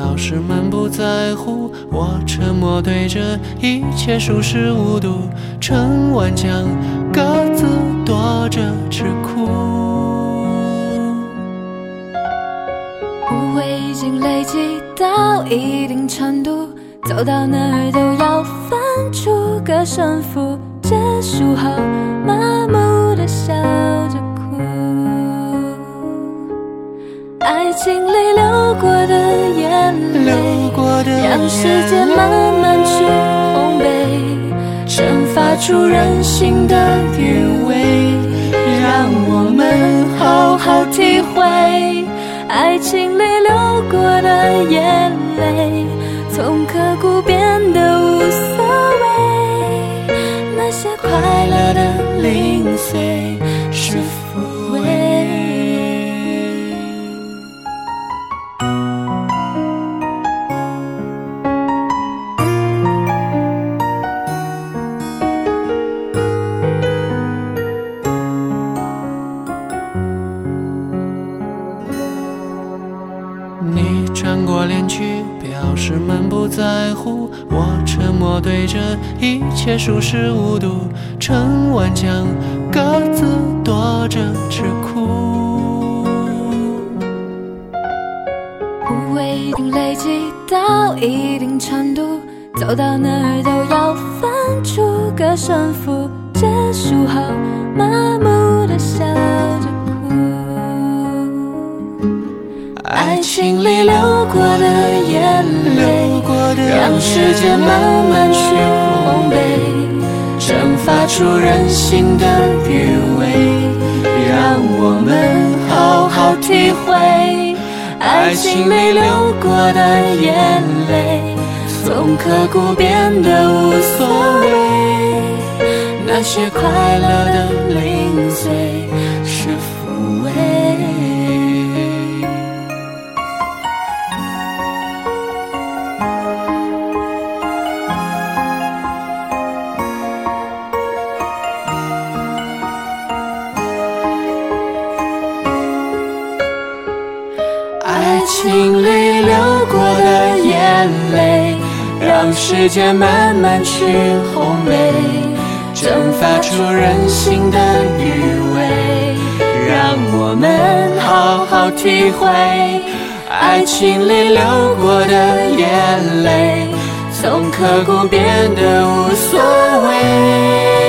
表示满不在乎，我沉默对着一切熟视无睹，成万江各自躲着吃苦。 误会已经累积到一定程度，走到哪儿都要分出个胜负，结束后麻木地笑着哭。爱情里流过的眼泪，让世界慢慢去烘焙，生发出人性的余味，让我们好好体会。爱情里流过的眼泪，从刻骨变得无所谓，那些快乐的零碎是抚慰。 你转过脸去，表示满不在乎，我沉默对着一切熟视无睹，成万江各自躲着吃苦。 误会已经累积到一定程度，走到哪儿都要分出个胜负，结束后麻木地笑着哭。爱情里流过的眼泪，让世界慢慢去烘焙，蒸发出人性的余味，让我们好好体会。爱情里流过的眼泪，从刻骨变得无所谓，那些快乐的零碎是抚慰。爱情里流过的眼泪，让世界慢慢去烘焙，蒸发出人性的余味，让我们好好体会。爱情里流过的眼泪，从刻骨变得无所谓。